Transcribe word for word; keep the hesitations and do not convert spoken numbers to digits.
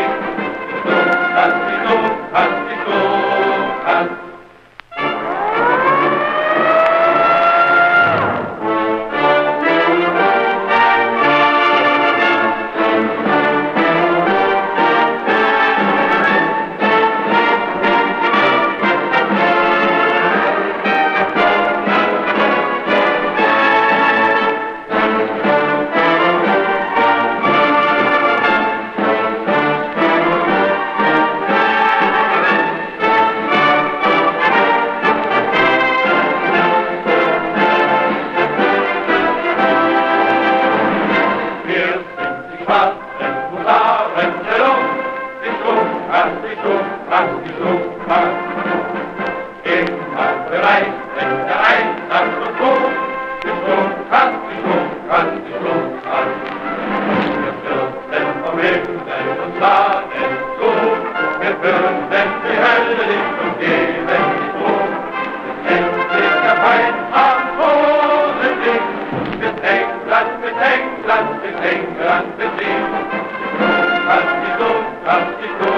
Immer bereit, wenn der Einsatz und Tod gesund hat, gesund hat, gesund hat. Wir fürchten vom Himmel und sagen zu, wir fürchten die Hölle nicht und geben nicht um. Bis endlich der Feind am Boden liegt, bis England, bis England, bis England besiegt. Gesund hat, gesund hat, gesund.